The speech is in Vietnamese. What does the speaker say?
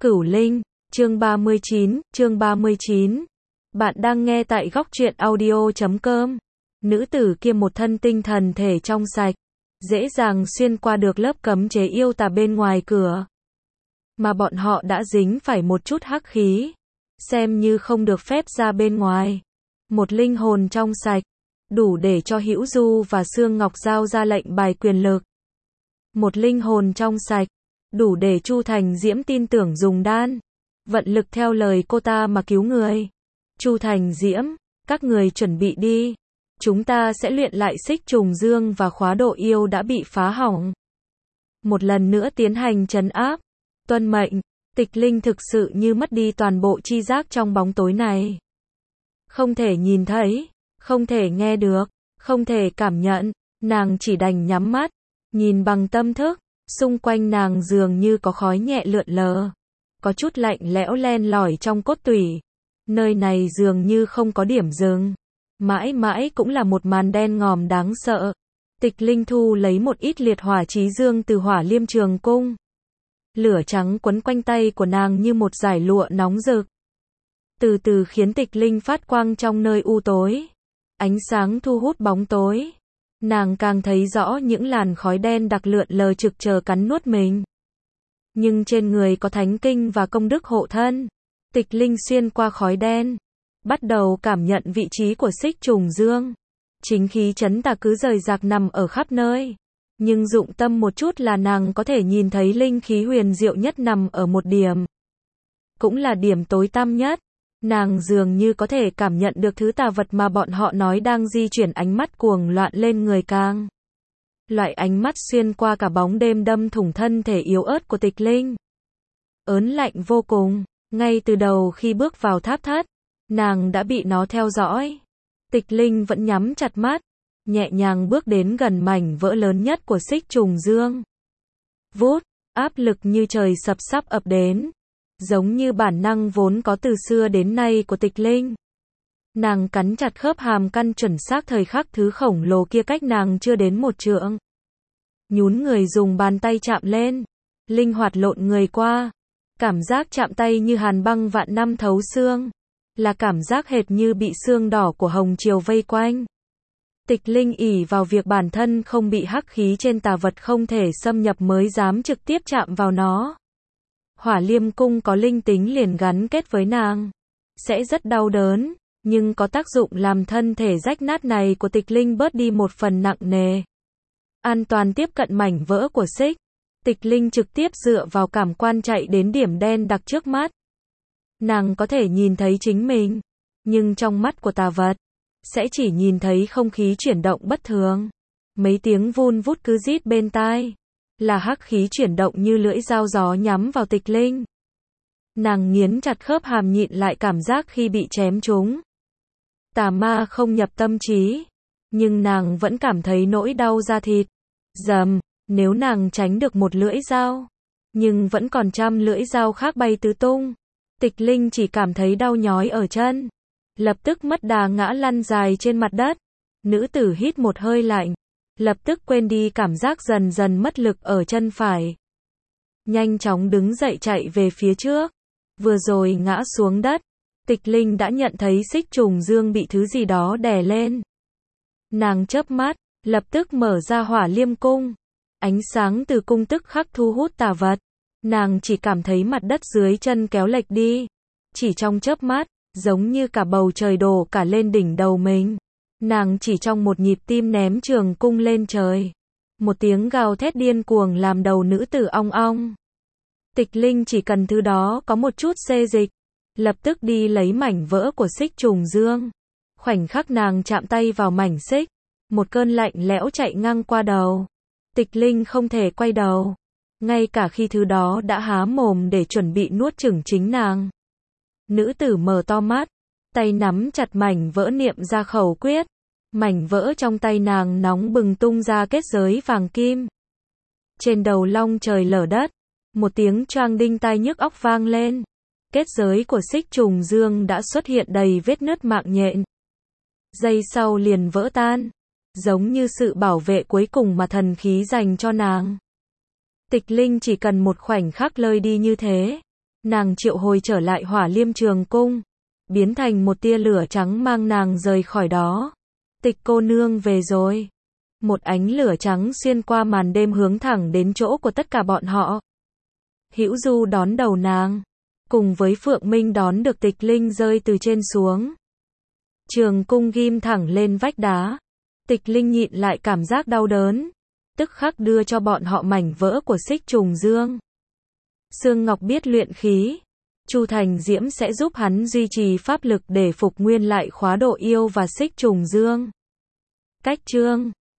Cửu Linh, chương 39. Bạn đang nghe tại góc truyện audio.com. Nữ tử kia một thân tinh thần thể trong sạch, dễ dàng xuyên qua được lớp cấm chế yêu tà bên ngoài cửa. Mà bọn họ đã dính phải một chút hắc khí, xem như không được phép ra bên ngoài. Một linh hồn trong sạch, đủ để cho Hữu Du và Sương Ngọc giao ra lệnh bài quyền lực. Một linh hồn trong sạch, đủ để Chu Thành Diễm tin tưởng dùng đan, vận lực theo lời cô ta mà cứu người. Chu Thành Diễm, các người chuẩn bị đi. Chúng ta sẽ luyện lại xích trùng dương và khóa độ yêu đã bị phá hỏng. Một lần nữa tiến hành trấn áp. Tuân mệnh. Tịch Linh thực sự như mất đi toàn bộ chi giác trong bóng tối này. Không thể nhìn thấy, không thể nghe được, không thể cảm nhận, nàng chỉ đành nhắm mắt, nhìn bằng tâm thức. Xung quanh nàng dường như có khói nhẹ lượn lờ, có chút lạnh lẽo len lỏi trong cốt tủy. Nơi này dường như không có điểm dừng, mãi mãi cũng là một màn đen ngòm đáng sợ. Tịch Linh thu lấy một ít liệt hỏa chí dương từ Hỏa Liêm Trường Cung. Lửa trắng quấn quanh tay của nàng như một dải lụa nóng rực, từ từ khiến Tịch Linh phát quang trong nơi u tối. Ánh sáng thu hút bóng tối. Nàng càng thấy rõ những làn khói đen đặc lượn lờ trực chờ cắn nuốt mình. Nhưng trên người có thánh kinh và công đức hộ thân. Tịch Linh xuyên qua khói đen, bắt đầu cảm nhận vị trí của xích trùng dương. Chính khí chấn tà cứ rời rạc nằm ở khắp nơi. Nhưng dụng tâm một chút là nàng có thể nhìn thấy linh khí huyền diệu nhất nằm ở một điểm. Cũng là điểm tối tăm nhất. Nàng dường như có thể cảm nhận được thứ tà vật mà bọn họ nói đang di chuyển, ánh mắt cuồng loạn lên người càng. Loại ánh mắt xuyên qua cả bóng đêm đâm thủng thân thể yếu ớt của Tịch Linh. Ớn lạnh vô cùng, ngay từ đầu khi bước vào tháp thất, nàng đã bị nó theo dõi. Tịch Linh vẫn nhắm chặt mắt, nhẹ nhàng bước đến gần mảnh vỡ lớn nhất của xích trùng dương. Vút, áp lực như trời sập sắp ập đến. Giống như bản năng vốn có từ xưa đến nay của Tịch Linh. Nàng cắn chặt khớp hàm căn chuẩn xác thời khắc thứ khổng lồ kia cách nàng chưa đến một trượng. Nhún người dùng bàn tay chạm lên, linh hoạt lộn người qua. Cảm giác chạm tay như hàn băng vạn năm thấu xương, là cảm giác hệt như bị xương đỏ của hồng triều vây quanh. Tịch Linh ỷ vào việc bản thân không bị hắc khí trên tà vật không thể xâm nhập mới dám trực tiếp chạm vào nó. Hỏa Liêm Cung có linh tính liền gắn kết với nàng, sẽ rất đau đớn, nhưng có tác dụng làm thân thể rách nát này của Tịch Linh bớt đi một phần nặng nề. An toàn tiếp cận mảnh vỡ của xích. Tịch Linh trực tiếp dựa vào cảm quan chạy đến điểm đen đặc trước mắt. Nàng có thể nhìn thấy chính mình, nhưng trong mắt của tà vật, sẽ chỉ nhìn thấy không khí chuyển động bất thường. Mấy tiếng vun vút cứ rít bên tai. Là hắc khí chuyển động như lưỡi dao gió nhắm vào Tịch Linh. Nàng nghiến chặt khớp hàm nhịn lại cảm giác khi bị chém trúng. Tà ma không nhập tâm trí, nhưng nàng vẫn cảm thấy nỗi đau da thịt. Dầm, nếu nàng tránh được một lưỡi dao, nhưng vẫn còn trăm lưỡi dao khác bay tứ tung. Tịch Linh chỉ cảm thấy đau nhói ở chân, lập tức mất đà ngã lăn dài trên mặt đất. Nữ tử hít một hơi lạnh, lập tức quên đi cảm giác dần dần mất lực ở chân phải. Nhanh chóng đứng dậy chạy về phía trước. Vừa rồi ngã xuống đất, Tịch Linh đã nhận thấy xích trùng dương bị thứ gì đó đè lên. Nàng chớp mắt, lập tức mở ra Hỏa Liêm Cung. Ánh sáng từ cung tức khắc thu hút tà vật. Nàng chỉ cảm thấy mặt đất dưới chân kéo lệch đi. Chỉ trong chớp mắt, giống như cả bầu trời đổ cả lên đỉnh đầu mình. Nàng chỉ trong một nhịp tim ném trường cung lên trời. Một tiếng gào thét điên cuồng làm đầu nữ tử ong ong. Tịch Linh chỉ cần thứ đó có một chút xê dịch, lập tức đi lấy mảnh vỡ của xích trùng dương. Khoảnh khắc nàng chạm tay vào mảnh xích, một cơn lạnh lẽo chạy ngang qua đầu. Tịch Linh không thể quay đầu, ngay cả khi thứ đó đã há mồm để chuẩn bị nuốt chửng chính nàng. Nữ tử mở to mắt, tay nắm chặt mảnh vỡ niệm ra khẩu quyết. Mảnh vỡ trong tay nàng nóng bừng tung ra kết giới vàng kim. Trên đầu long trời lở đất, một tiếng choang đinh tai nhức óc vang lên. Kết giới của xích trùng dương đã xuất hiện đầy vết nứt mạng nhện. Giây sau liền vỡ tan, giống như sự bảo vệ cuối cùng mà thần khí dành cho nàng. Tịch Linh chỉ cần một khoảnh khắc lơi đi như thế, Nàng triệu hồi trở lại Hỏa Liêm Trường Cung, biến thành một tia lửa trắng mang nàng rời khỏi đó. Tịch cô nương về rồi. Một ánh lửa trắng xuyên qua màn đêm hướng thẳng đến chỗ của tất cả bọn họ. Hữu Du đón đầu nàng, cùng với Phượng Minh đón được Tịch Linh rơi từ trên xuống. Trường cung ghim thẳng lên vách đá. Tịch Linh nhịn lại cảm giác đau đớn, tức khắc đưa cho bọn họ mảnh vỡ của Xích Trùng Dương. Sương Ngọc biết luyện khí, Chu Thành Diễm sẽ giúp hắn duy trì pháp lực để phục nguyên lại khóa độ yêu và Xích Trùng Dương. Cách chương